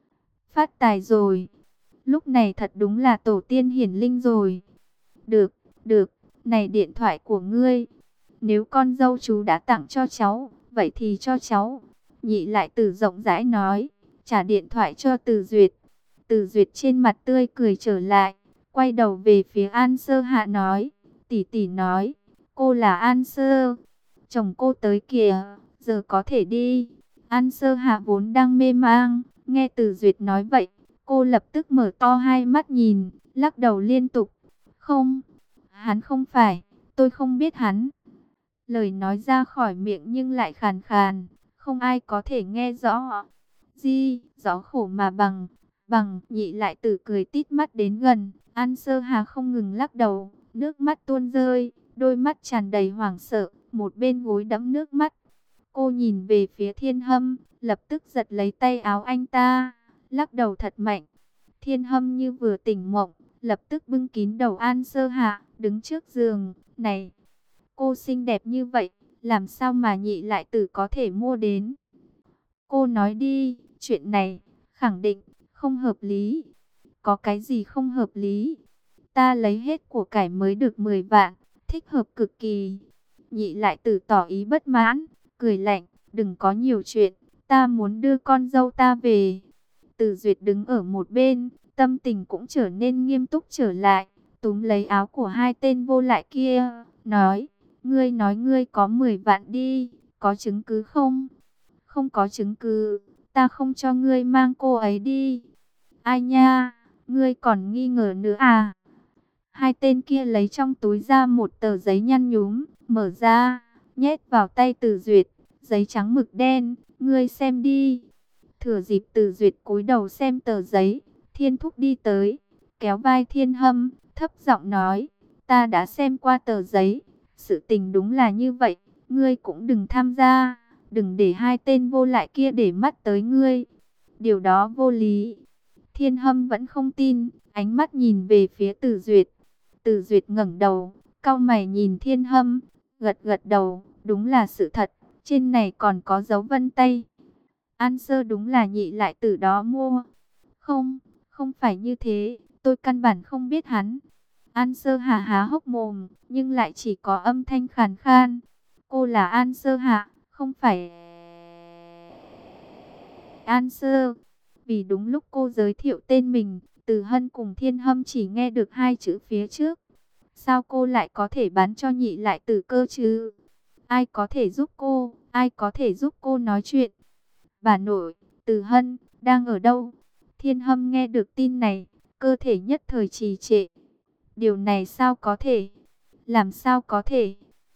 Phát tài rồi, lúc này thật đúng là tổ tiên hiển linh rồi. Được, được, này điện thoại của ngươi, nếu con dâu chú đã tặng cho cháu, vậy thì cho cháu. Nhị lại Từ rộng rãi nói, trả điện thoại cho Từ Duyệt. Từ Duyệt trên mặt tươi cười trở lại, quay đầu về phía An Sơ Hạ nói, tỷ tỷ nói, cô là An Sơ, chồng cô tới kìa, giờ có thể đi. An Sơ Hạ vốn đang mê mang, nghe Từ Duyệt nói vậy, cô lập tức mở to hai mắt nhìn, lắc đầu liên tục. Không, hắn không phải, tôi không biết hắn. Lời nói ra khỏi miệng nhưng lại khàn khàn, không ai có thể nghe rõ. Di, gió khổ mà bằng, nhị lại Tử cười tít mắt đến gần. An Sơ Hà không ngừng lắc đầu, nước mắt tuôn rơi, đôi mắt tràn đầy hoảng sợ, một bên gối đẫm nước mắt. Cô nhìn về phía Thiên Hâm, lập tức giật lấy tay áo anh ta, lắc đầu thật mạnh. Thiên Hâm như vừa tỉnh mộng, lập tức bưng kín đầu An Sơ Hạ, đứng trước giường. Này, cô xinh đẹp như vậy, làm sao mà nhị lại Tử có thể mua đến? Cô nói đi, chuyện này, khẳng định, không hợp lý. Có cái gì không hợp lý? Ta lấy hết của cải mới được 10 vạn, thích hợp cực kỳ. Nhị lại Tử tỏ ý bất mãn, cười lạnh, đừng có nhiều chuyện, ta muốn đưa con dâu ta về. Từ Duyệt đứng ở một bên, tâm tình cũng trở nên nghiêm túc trở lại, túm lấy áo của hai tên vô lại kia, nói, nói ngươi có 10 vạn đi, có chứng cứ không? Không có chứng cứ, ta không cho ngươi mang cô ấy đi. Ai nha, ngươi còn nghi ngờ nữa à? Hai tên kia lấy trong túi ra một tờ giấy nhăn nhúm, mở ra, nhét vào tay Từ Duyệt, giấy trắng mực đen, ngươi xem đi. Thừa dịp Từ Duyệt cúi đầu xem tờ giấy, Thiên Thúc đi tới, kéo vai Thiên Hâm, thấp giọng nói, ta đã xem qua tờ giấy, sự tình đúng là như vậy, ngươi cũng đừng tham gia, đừng để hai tên vô lại kia để mắt tới ngươi. Điều đó vô lý. Thiên Hâm vẫn không tin, ánh mắt nhìn về phía Từ Duyệt. Từ Duyệt ngẩng đầu, cau mày nhìn Thiên Hâm, gật gật đầu, đúng là sự thật, trên này còn có dấu vân tay. An Sơ đúng là nhị lại Tử đó mua. Không, không phải như thế, tôi căn bản không biết hắn. An Sơ Hạ há hốc mồm, nhưng lại chỉ có âm thanh khàn khan. Cô là An Sơ Hạ, không phải An Sơ. Vì đúng lúc cô giới thiệu tên mình, Từ Hân cùng Thiên Hâm chỉ nghe được hai chữ phía trước. Sao cô lại có thể bán cho Nhị Lại Tử cơ chứ? Ai có thể giúp cô? Ai có thể giúp cô nói chuyện? Bà nội, Từ Hân, đang ở đâu? Thiên Hâm nghe được tin này, cơ thể nhất thời trì trệ. Điều này sao có thể? Làm sao có thể?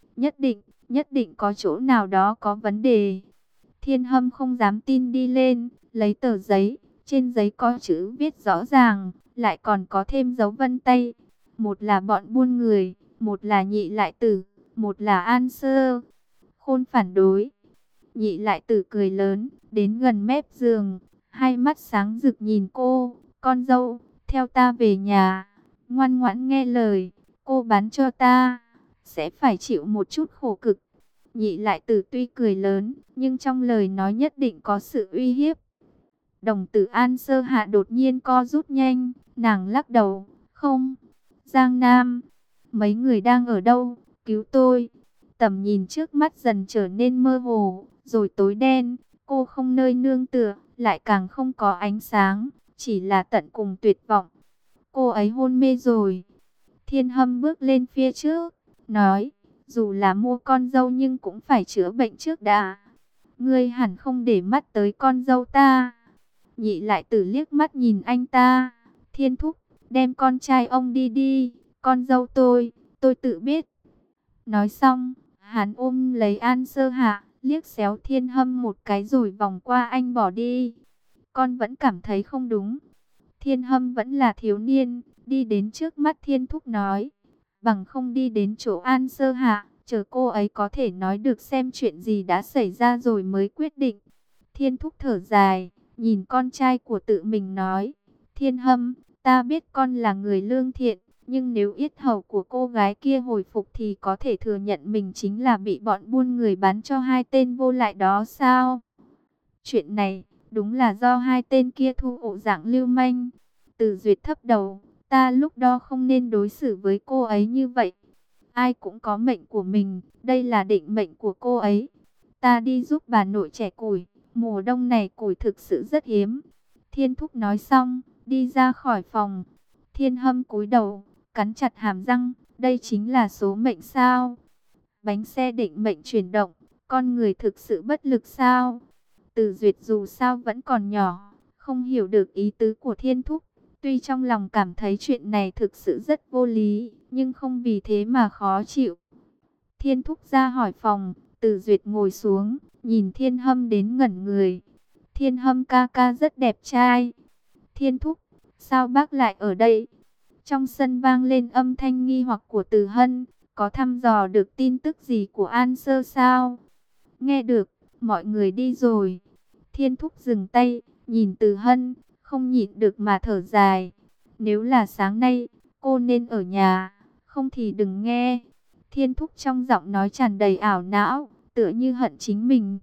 Nhất định có chỗ nào đó có vấn đề. Thiên Hâm không dám tin đi lên, lấy tờ giấy, trên giấy có chữ viết rõ ràng, lại còn có thêm dấu vân tay. Một là bọn buôn người, một là Nhị Lại Tử, một là An Sơ. Khôn phản đối. Nhị Lại Tử cười lớn, đến gần mép giường, hai mắt sáng rực nhìn cô, con dâu, theo ta về nhà, ngoan ngoãn nghe lời, cô bán cho ta, sẽ phải chịu một chút khổ cực. Nhị Lại Tử tuy cười lớn, nhưng trong lời nói nhất định có sự uy hiếp. Đồng tử An Sơ Hạ đột nhiên co rút nhanh, nàng lắc đầu, không, Giang Nam, mấy người đang ở đâu, cứu tôi. Tầm nhìn trước mắt dần trở nên mơ hồ, rồi tối đen, cô không nơi nương tựa, lại càng không có ánh sáng, chỉ là tận cùng tuyệt vọng. Cô ấy hôn mê rồi. Thiên Hâm bước lên phía trước, nói, dù là mua con dâu nhưng cũng phải chữa bệnh trước đã. Ngươi hẳn không để mắt tới con dâu ta. Nhị Lại Tử liếc mắt nhìn anh ta. Thiên thúc, đem con trai ông đi đi, con dâu tôi tự biết. Nói xong, hắn ôm lấy An Sơ Hạ, liếc xéo Thiên Hâm một cái rồi vòng qua anh bỏ đi. Con vẫn cảm thấy không đúng. Thiên Hâm vẫn là thiếu niên, đi đến trước mắt Thiên Thúc nói, bằng không đi đến chỗ An Sơ Hạ, chờ cô ấy có thể nói được xem chuyện gì đã xảy ra rồi mới quyết định. Thiên Thúc thở dài, nhìn con trai của tự mình nói, Thiên Hâm, ta biết con là người lương thiện, nhưng nếu yết hầu của cô gái kia hồi phục thì có thể thừa nhận mình chính là bị bọn buôn người bán cho hai tên vô lại đó sao? Chuyện này, đúng là do hai tên kia thu ổ dạng lưu manh. Từ Duyệt thấp đầu, ta lúc đó không nên đối xử với cô ấy như vậy. Ai cũng có mệnh của mình, đây là định mệnh của cô ấy. Ta đi giúp bà nội chẻ củi, mùa đông này củi thực sự rất hiếm. Thiên Thúc nói xong, đi ra khỏi phòng. Thiên Hâm cúi đầu, cắn chặt hàm răng, đây chính là số mệnh sao? Bánh xe định mệnh chuyển động, con người thực sự bất lực sao? Từ Duyệt dù sao vẫn còn nhỏ, không hiểu được ý tứ của Thiên Thúc. Tuy trong lòng cảm thấy chuyện này thực sự rất vô lý, nhưng không vì thế mà khó chịu. Thiên Thúc ra hỏi phòng, Từ Duyệt ngồi xuống, nhìn Thiên Hâm đến ngẩn người. Thiên Hâm ca ca rất đẹp trai. Thiên Thúc, sao bác lại ở đây? Trong sân vang lên âm thanh nghi hoặc của Từ Hân, có thăm dò được tin tức gì của An Sơ sao? Nghe được, mọi người đi rồi. Thiên Thúc dừng tay, nhìn Từ Hân, không nhịn được mà thở dài. Nếu là sáng nay, cô nên ở nhà, không thì đừng nghe. Thiên Thúc trong giọng nói tràn đầy ảo não, tựa như hận chính mình.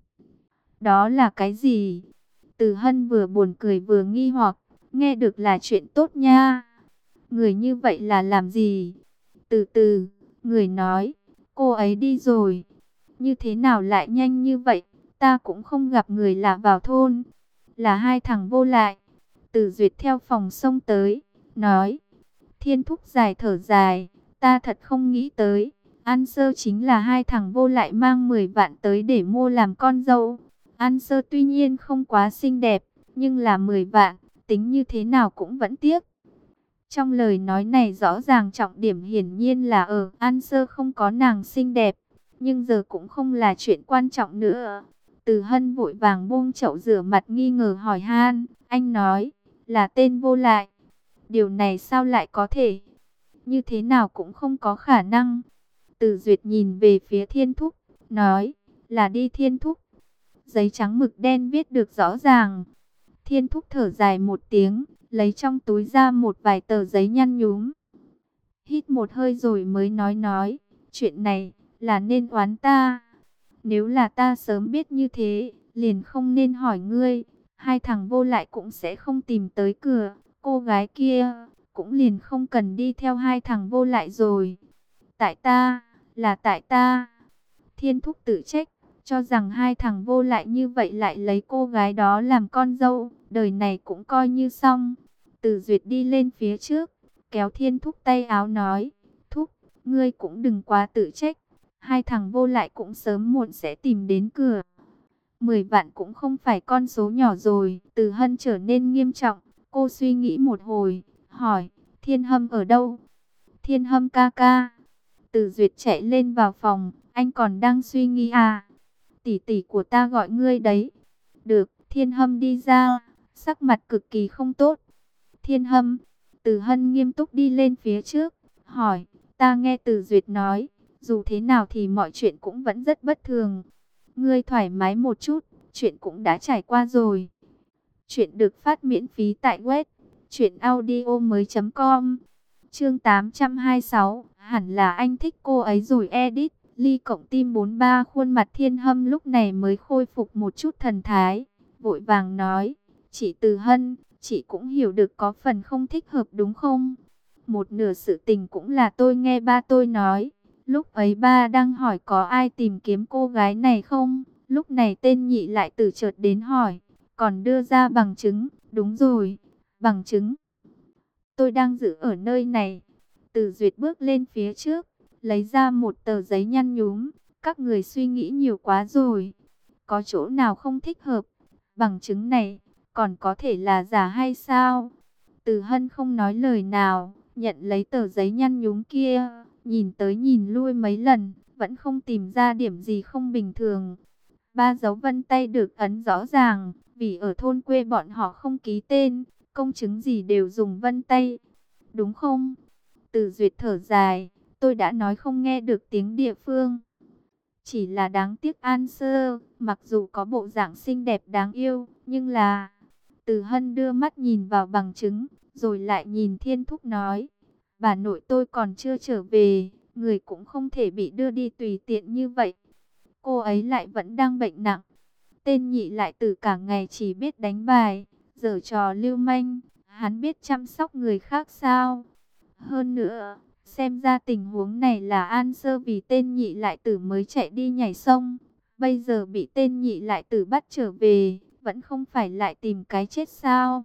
Đó là cái gì? Từ Hân vừa buồn cười vừa nghi hoặc, nghe được là chuyện tốt nha. Người như vậy là làm gì? Từ từ, người nói, cô ấy đi rồi. Như thế nào lại nhanh như vậy? Ta cũng không gặp người lạ vào thôn. Là hai thằng vô lại. Từ Duyệt theo phòng xông tới, nói. Thiên Thúc dài thở dài, ta thật không nghĩ tới. An Sơ chính là hai thằng vô lại mang 10 vạn tới để mua làm con dâu. An Sơ tuy nhiên không quá xinh đẹp, nhưng là 10 vạn, tính như thế nào cũng vẫn tiếc. Trong lời nói này rõ ràng trọng điểm hiển nhiên là ở An Sơ không có nàng xinh đẹp, nhưng giờ cũng không là chuyện quan trọng nữa. Từ Hân vội vàng buông chậu rửa mặt nghi ngờ hỏi han, anh nói là tên vô lại. Điều này sao lại có thể? Như thế nào cũng không có khả năng. Từ Duyệt nhìn về phía Thiên Thúc, nói là đi Thiên Thúc. Giấy trắng mực đen viết được rõ ràng. Thiên Thúc thở dài một tiếng, lấy trong túi ra một vài tờ giấy nhăn nhúm. Hít một hơi rồi mới nói, chuyện này là nên oán ta. Nếu là ta sớm biết như thế, liền không nên hỏi ngươi, hai thằng vô lại cũng sẽ không tìm tới cửa, cô gái kia cũng liền không cần đi theo hai thằng vô lại rồi. Tại ta, là tại ta. Thiên Thúc tự trách, cho rằng hai thằng vô lại như vậy lại lấy cô gái đó làm con dâu, đời này cũng coi như xong. Từ Duyệt đi lên phía trước, kéo Thiên Thúc tay áo nói, Thúc, ngươi cũng đừng quá tự trách, hai thằng vô lại cũng sớm muộn sẽ tìm đến cửa. 10 vạn cũng không phải con số nhỏ rồi. Từ Hân trở nên nghiêm trọng, cô suy nghĩ một hồi, hỏi, Thiên Hâm ở đâu? Thiên Hâm ca ca. Từ Duyệt chạy lên vào phòng, anh còn đang suy nghĩ à? Tỷ tỷ của ta gọi ngươi đấy. Được, Thiên Hâm đi ra, sắc mặt cực kỳ không tốt. Thiên Hâm, Từ Hân nghiêm túc đi lên phía trước, hỏi, ta nghe Từ Duyệt nói, dù thế nào thì mọi chuyện cũng vẫn rất bất thường. Ngươi thoải mái một chút, chuyện cũng đã trải qua rồi. Chuyện được phát miễn phí tại web truyệnaudiomoi.com. Chương 826, hẳn là anh thích cô ấy rồi edit. Ly cộng tim 43. Khuôn mặt Thiên Hâm lúc này mới khôi phục một chút thần thái, vội vàng nói, chị Từ Hân, chị cũng hiểu được có phần không thích hợp đúng không? Một nửa sự tình cũng là tôi nghe ba tôi nói. Lúc ấy ba đang hỏi có ai tìm kiếm cô gái này không? Lúc này tên Nhị lại từ chợt đến hỏi, còn đưa ra bằng chứng. Đúng rồi, bằng chứng tôi đang giữ ở nơi này. Từ Duyệt bước lên phía trước, lấy ra một tờ giấy nhăn nhúm. Các người suy nghĩ nhiều quá rồi. Có chỗ nào không thích hợp? Bằng chứng này còn có thể là giả hay sao? Từ Hân không nói lời nào, nhận lấy tờ giấy nhăn nhúm kia, nhìn tới nhìn lui mấy lần, vẫn không tìm ra điểm gì không bình thường. Ba dấu vân tay được ấn rõ ràng, vì ở thôn quê bọn họ không ký tên, công chứng gì đều dùng vân tay. Đúng không? Từ Duyệt thở dài, tôi đã nói không nghe được tiếng địa phương. Chỉ là đáng tiếc An Sơ, mặc dù có bộ dạng xinh đẹp đáng yêu, nhưng là... Từ Hân đưa mắt nhìn vào bằng chứng, rồi lại nhìn Thiên Thúc nói, bà nội tôi còn chưa trở về, người cũng không thể bị đưa đi tùy tiện như vậy. Cô ấy lại vẫn đang bệnh nặng. Tên Nhị lại từ cả ngày chỉ biết đánh bài, giở trò lưu manh, hắn biết chăm sóc người khác sao? Hơn nữa, xem ra tình huống này là An Sơ vì tên Nhị lại tử mới chạy đi nhảy sông. Bây giờ bị tên Nhị lại tử bắt trở về, vẫn không phải lại tìm cái chết sao?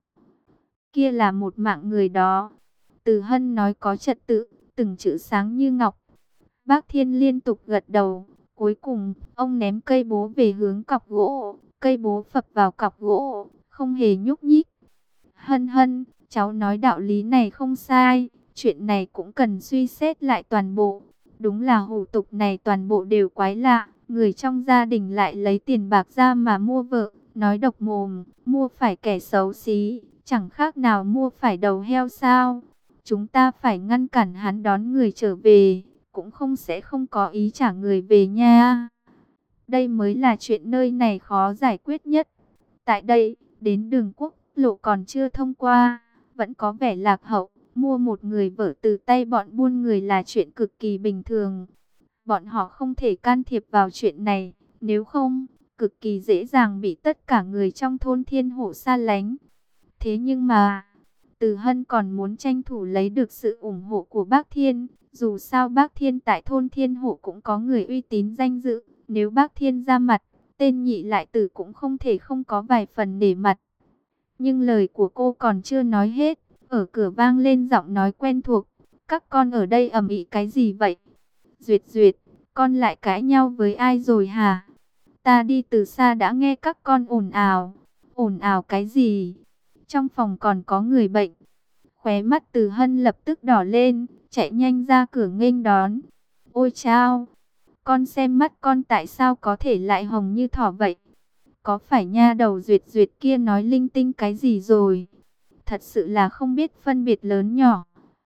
Kia là một mạng người đó. Từ Hân nói có trật tự, từng chữ sáng như ngọc. Bác Thiên liên tục gật đầu. Cuối cùng, ông ném cây búa về hướng cọc gỗ. Cây búa phập vào cọc gỗ, không hề nhúc nhích. Hân Hân, cháu nói đạo lý này không sai. Chuyện này cũng cần suy xét lại toàn bộ. Đúng là hủ tục này toàn bộ đều quái lạ. Người trong gia đình lại lấy tiền bạc ra mà mua vợ. Nói độc mồm, mua phải kẻ xấu xí. Chẳng khác nào mua phải đầu heo sao. Chúng ta phải ngăn cản hắn đón người trở về. Cũng sẽ không có ý trả người về nha. Đây mới là chuyện nơi này khó giải quyết nhất. Tại đây, đến đường quốc lộ còn chưa thông qua, vẫn có vẻ lạc hậu. Mua một người vợ từ tay bọn buôn người là chuyện cực kỳ bình thường. Bọn họ không thể can thiệp vào chuyện này, nếu không, cực kỳ dễ dàng bị tất cả người trong thôn Thiên Hổ xa lánh. Thế nhưng mà, Từ Hân còn muốn tranh thủ lấy được sự ủng hộ của bác Thiên. Dù sao bác Thiên tại thôn Thiên Hổ cũng có người uy tín danh dự. Nếu bác Thiên ra mặt, tên Nhị lại tử cũng không thể không có vài phần nể mặt. Nhưng lời của cô còn chưa nói hết, ở cửa vang lên giọng nói quen thuộc. Các con ở đây ầm ĩ cái gì vậy? Duyệt Duyệt, con lại cãi nhau với ai rồi hả? Ta đi từ xa đã nghe các con ồn ào. Ồn ào cái gì? Trong phòng còn có người bệnh. Khóe mắt Từ Hân lập tức đỏ lên, chạy nhanh ra cửa nghênh đón. Ôi chao! Con xem mắt con tại sao có thể lại hồng như thỏ vậy? Có phải nha đầu Duyệt Duyệt kia nói linh tinh cái gì rồi? Thật sự là không biết phân biệt lớn nhỏ.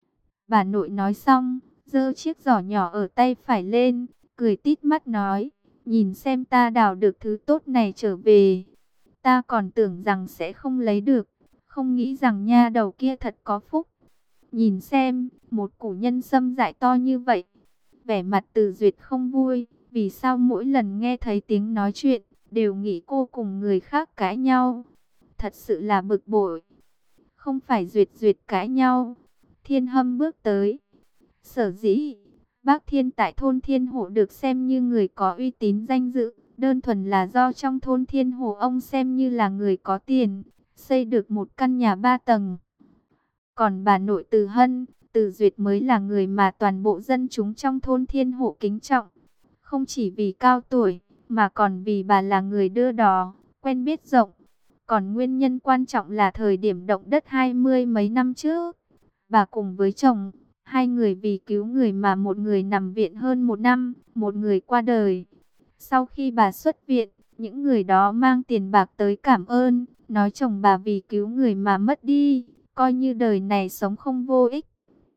Bà nội nói xong, giơ chiếc giỏ nhỏ ở tay phải lên, cười tít mắt nói, nhìn xem ta đào được thứ tốt này trở về. Ta còn tưởng rằng sẽ không lấy được, không nghĩ rằng nha đầu kia thật có phúc. Nhìn xem, một củ nhân sâm dại to như vậy. Vẻ mặt Từ Duyệt không vui, vì sao mỗi lần nghe thấy tiếng nói chuyện, đều nghĩ cô cùng người khác cãi nhau. Thật sự là bực bội. Không phải Duyệt Duyệt cãi nhau. Thiên Hâm bước tới. Sở dĩ, bác Thiên tại thôn Thiên Hộ được xem như người có uy tín danh dự, Đơn thuần là do trong thôn Thiên Hồ ông xem như là người có tiền, xây được một căn nhà 3 tầng. Còn bà nội Từ Hân, Từ Duyệt mới là người mà toàn bộ dân chúng trong thôn Thiên Hộ kính trọng. Không chỉ vì cao tuổi, mà còn vì bà là người đưa đò, quen biết rộng. Còn nguyên nhân quan trọng là thời điểm động đất 20 mấy năm trước, bà cùng với chồng, hai người vì cứu người mà một người nằm viện hơn 1 năm, một người qua đời. Sau khi bà xuất viện, những người đó mang tiền bạc tới cảm ơn, nói chồng bà vì cứu người mà mất đi, coi như đời này sống không vô ích.